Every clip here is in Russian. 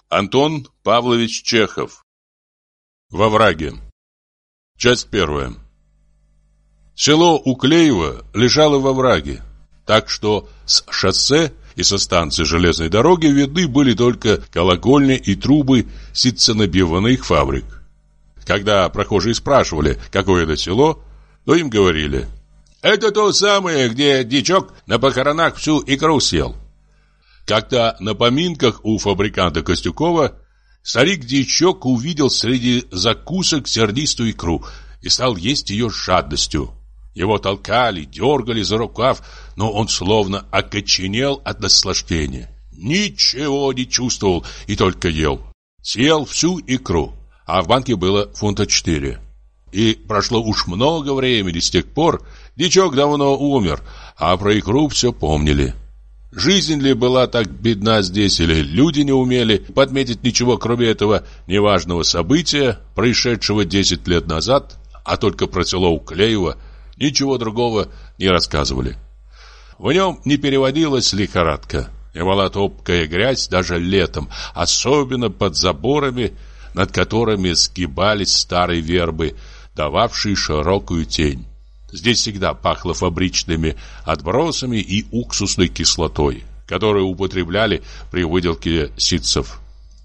Антон Павлович Чехов. Во враге. Часть первая. Село Уклеево лежало во враге, так что с шоссе и со станции железной дороги видны были только колокольни и трубы ситценабивных фабрик. Когда прохожие спрашивали, какое это село, то им говорили: «Это то самое, где дичок на похоронах всю икру съел». Как-то на поминках у фабриканта Костюкова старик-дичок увидел среди закусок сернистую икру и стал есть ее с жадностью. Его толкали, дергали за рукав, но он словно окоченел от наслаждения. Ничего не чувствовал и только ел. Съел всю икру, а в банке было 4 фунта. И прошло уж много времени с тех пор, дичок давно умер, а про икру все помнили. Жизнь ли была так бедна здесь, или люди не умели подметить ничего, кроме этого неважного события, происшедшего 10 лет назад, а только про село Уклеево ничего другого не рассказывали. В нем не переводилась лихорадка, и была топкая грязь даже летом, особенно под заборами, над которыми сгибались старые вербы, дававшие широкую тень. Здесь всегда пахло фабричными отбросами и уксусной кислотой, которую употребляли при выделке ситцев.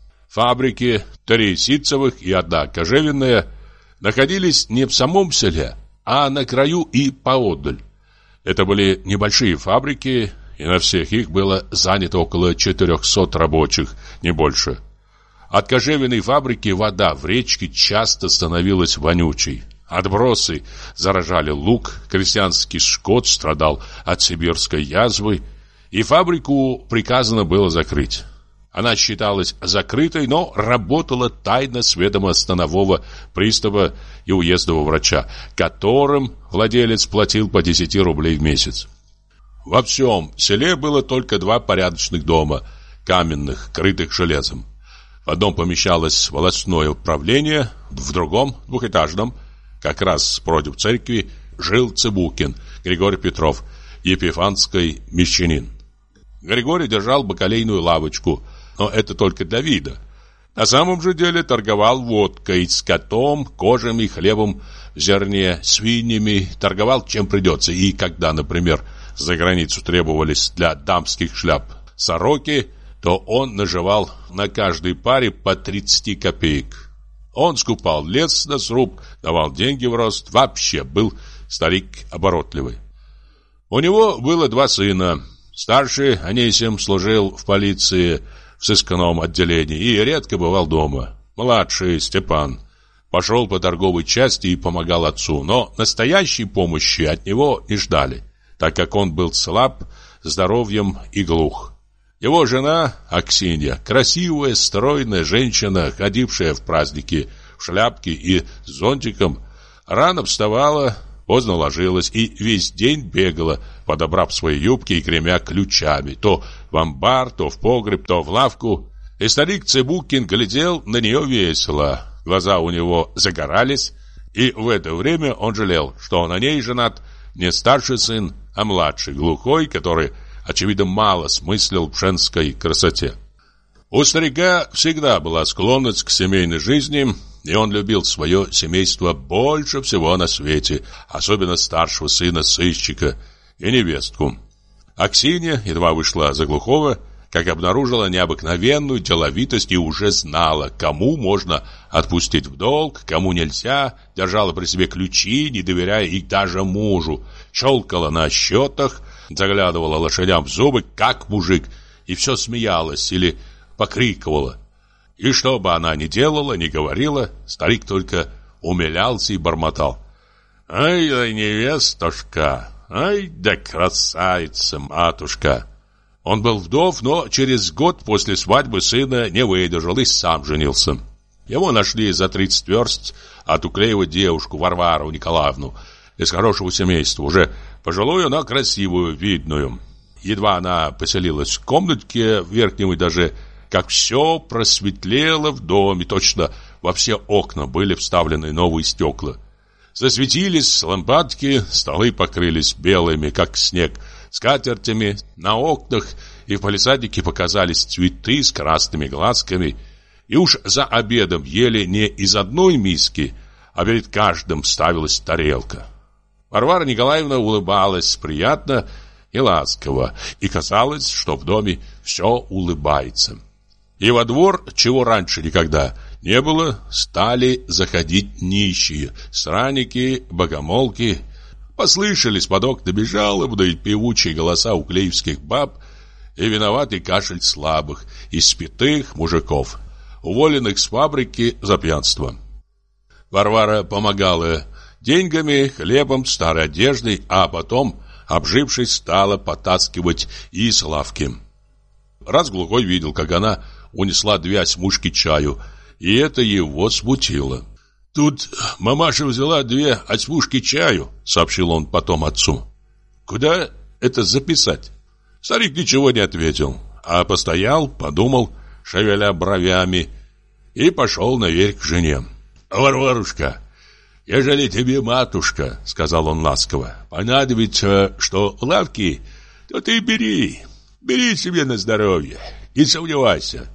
Фабрики, 3 ситцевых и 1 кожевенная, находились не в самом селе, а на краю и поодаль. Это были небольшие фабрики, и на всех их было занято около 400 рабочих, не больше. От кожевенной фабрики вода в речке часто становилась вонючей. Отбросы заражали луг, крестьянский скот страдал от сибирской язвы, и фабрику приказано было закрыть. Она считалась закрытой, но работала тайно с ведома станового пристава и уездного врача, которым владелец платил по 10 рублей в месяц. Во всем селе было только 2 порядочных дома, каменных, крытых железом. В одном помещалось волостное управление, в другом, двухэтажном, как раз против церкви, жил Цыбукин Григорий Петров, епифанский мещанин. Григорий держал бакалейную лавочку, но это только для вида. На самом же деле торговал водкой, скотом, кожами, хлебом, в зерне, свиньями, торговал чем придется. И когда, например, за границу требовались для дамских шляп сороки, то он наживал на каждой паре по 30 копеек. Он скупал лес на сруб, давал деньги в рост, вообще был старик оборотливый. У него было 2 сына. Старший, Анисим, служил в полиции в сыскном отделении и редко бывал дома. Младший, Степан, пошел по торговой части и помогал отцу, но настоящей помощи от него не ждали, так как он был слаб здоровьем и глух. Его жена Аксинья, красивая, стройная женщина, ходившая в праздники в шляпке и с зонтиком, рано вставала, поздно ложилась и весь день бегала, подобрав свои юбки и гремя ключами, то в амбар, то в погреб, то в лавку. И старик Цыбукин глядел на нее весело, глаза у него загорались, и в это время он жалел, что на ней женат не старший сын, а младший, глухой, который, очевидно, мало смыслил в женской красоте. У старика всегда была склонность к семейной жизни, и он любил свое семейство больше всего на свете, особенно старшего сына сыщика и невестку. Аксинья едва вышла за глухого, как обнаружила необыкновенную деловитость и уже знала, кому можно отпустить в долг, кому нельзя, держала при себе ключи, не доверяя их даже мужу, щелкала на счетах, заглядывала лошадям в зубы, как мужик, и все смеялась или покрикивала. И что бы она ни делала, ни говорила, старик только умилялся и бормотал: «Ай да невестушка, ай да красавица, матушка!» Он был вдов, но через год после свадьбы сына не выдержал и сам женился. Его нашли за 30 верст от Уклеева девушку Варвару Николаевну из хорошего семейства, уже пожилую, но красивую, видную. Едва она поселилась в комнатке в верхнем этаже, как все просветлело в доме, точно во все окна были вставлены новые стекла. Засветились лампадки, столы покрылись белыми, как снег, скатертями, на окнах и в палисаднике показались цветы с красными глазками, И уж за обедом ели не из одной миски, а перед каждым ставилась тарелка. Варвара Николаевна улыбалась приятно и ласково, и казалось, что в доме все улыбается. И во двор, чего раньше никогда не было, стали заходить нищие, странники, богомолки. Послышались под окнами жалобные певучие голоса уклеевских баб и виноватый кашель слабых, испитых мужиков, уволенных с фабрики за пьянство. Варвара помогала деньгами, хлебом, старой одеждой, а потом, обжившись, стала потаскивать из лавки. Раз Глухой видел, как она унесла 2 осьмушки чаю, и это его смутило. «Тут мамаша взяла 2 осьмушки чаю», — сообщил он потом отцу. «Куда это записать?» Старик ничего не ответил, а постоял, подумал, шевеля бровями, и пошел наверх к жене. «Варварушка, ежели тебе, матушка, — сказал он ласково, — понадобится, что лавки, то ты бери себе на здоровье, не сомневайся».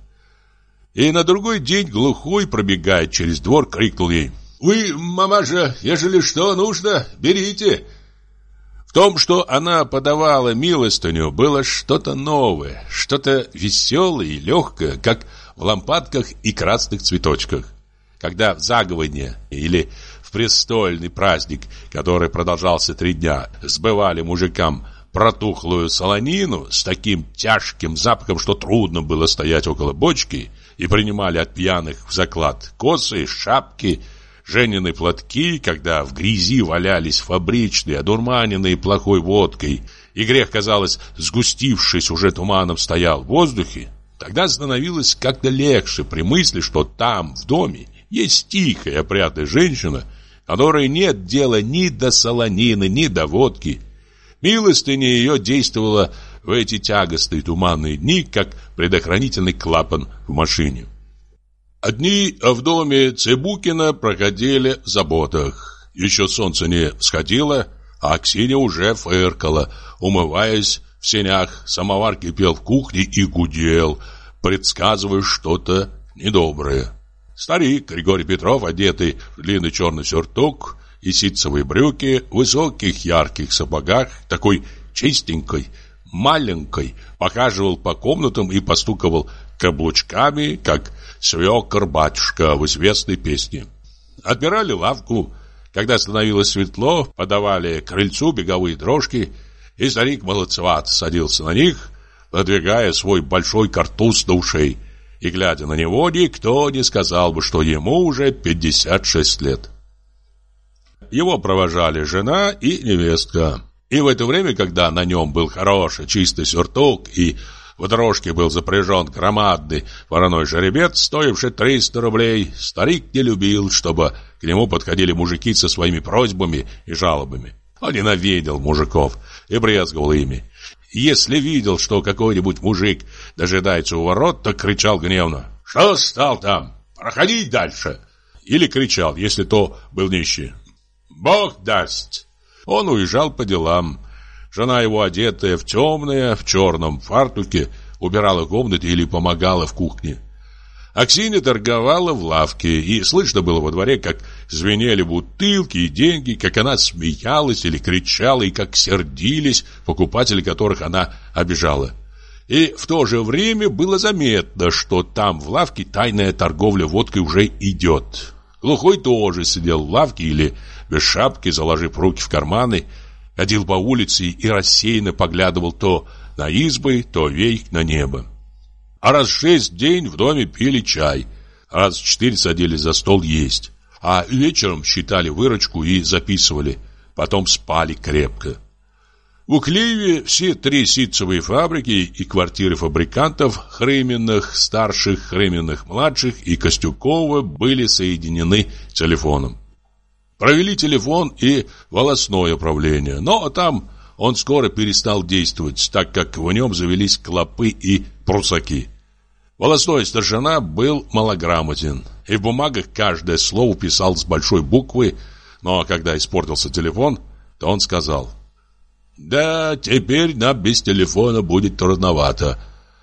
И на другой день Глухой, пробегая через двор, крикнул ей: «Вы, мамаша, ежели что нужно, берите». В том, что она подавала милостыню, было что-то новое, что-то веселое и легкое, как в лампадках и красных цветочках. Когда в заговение или в престольный праздник, который продолжался 3 дня, сбывали мужикам протухлую солонину с таким тяжким запахом, что трудно было стоять около бочки, и принимали от пьяных в заклад косы, шапки, женины платки, когда в грязи валялись фабричные, одурманенные плохой водкой, и грех, казалось, сгустившись уже туманом, стоял в воздухе, тогда становилось как-то легче при мысли, что там, в доме, есть тихая, опрятная женщина, которой нет дела ни до солонины, ни до водки. Милостыня ее действовала в эти тягостные туманные дни, как предохранительный клапан в машине. Дни в доме Цыбукина проходили в заботах. Еще солнце не всходило, а Аксинья уже фыркала, умываясь в сенях. Самовар кипел в кухне и гудел, предсказывая что-то недоброе. Старик Григорий Петров, одетый в длинный черный сюртук и ситцевые брюки, в высоких ярких сапогах, такой чистенькой, маленькой, похаживал по комнатам и постуковал каблучками, как свекор-батюшка в известной песне. Отбирали лавку, когда становилось светло, подавали к крыльцу беговые дрожки, и старик молодцевато садился на них, подвигая свой большой картуз до ушей, и, глядя на него, никто не сказал бы, что ему уже 56 лет. Его провожали жена и невестка. И в это время, когда на нем был хороший чистый сюртук и в дрожке был запряжен громадный вороной жеребец, стоивший 300 рублей, старик не любил, чтобы к нему подходили мужики со своими просьбами и жалобами. Он ненавидел мужиков и брезговал ими. Если видел, что какой-нибудь мужик дожидается у ворот, то кричал гневно: «Что стал там? Проходи дальше!» Или кричал, если то был нищий: «Бог даст!» Он уезжал по делам. Жена его, одетая в темное, в черном фартуке, убирала комнаты или помогала в кухне. Аксинья торговала в лавке, и слышно было во дворе, как звенели бутылки и деньги, как она смеялась или кричала, и как сердились покупатели, которых она обижала. И в то же время было заметно, что там в лавке тайная торговля водкой уже идет. Глухой тоже сидел в лавке или без шапки, заложив руки в карманы, ходил по улице и рассеянно поглядывал то на избы, то вверх на небо. А раз 6 в день в доме пили чай, раз 4 садились за стол есть, а вечером считали выручку и записывали, потом спали крепко. В Уклееве все 3 ситцевые фабрики и квартиры фабрикантов, Хрыминых старших, Хрыминых младших и Костюкова были соединены телефоном. Провели телефон и волосное управление, но там он скоро перестал действовать, так как в нем завелись клопы и прусаки. Волосной старшина был малограмотен, и в бумагах каждое слово писал с большой буквы, но когда испортился телефон, то он сказал: «Да, теперь нам без телефона будет трудновато».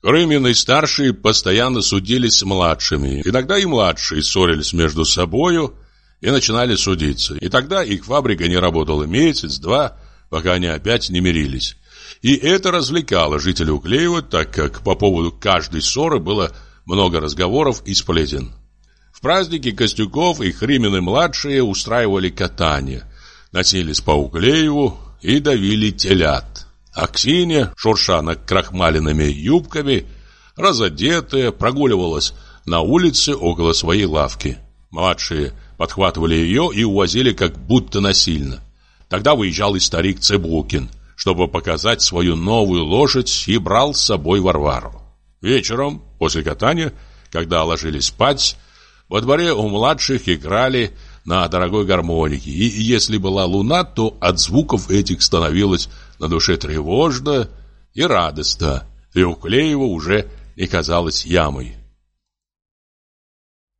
Рымины-старшие постоянно судились с младшими. Иногда и младшие ссорились между собою и начинали судиться. И тогда их фабрика не работала месяц-два, пока они опять не мирились. И это развлекало жителей Уклеева, так как по поводу каждой ссоры было много разговоров и сплетен. В праздники Костюков и Рымины-младшие устраивали катание, носились по Уклееву и давили телят. А Ксения, шурша накрахмаленными юбками, разодетая, прогуливалась на улице около своей лавки. Младшие подхватывали ее и увозили как будто насильно. Тогда выезжал и старик Цыбулкин, чтобы показать свою новую лошадь, и брал с собой Варвару. Вечером, после катания, когда ложились спать, во дворе у младших играли на дорогой гармонике, и если была луна, то от звуков этих становилось на душе тревожно и радостно, и Уклеева уже не казалось ямой.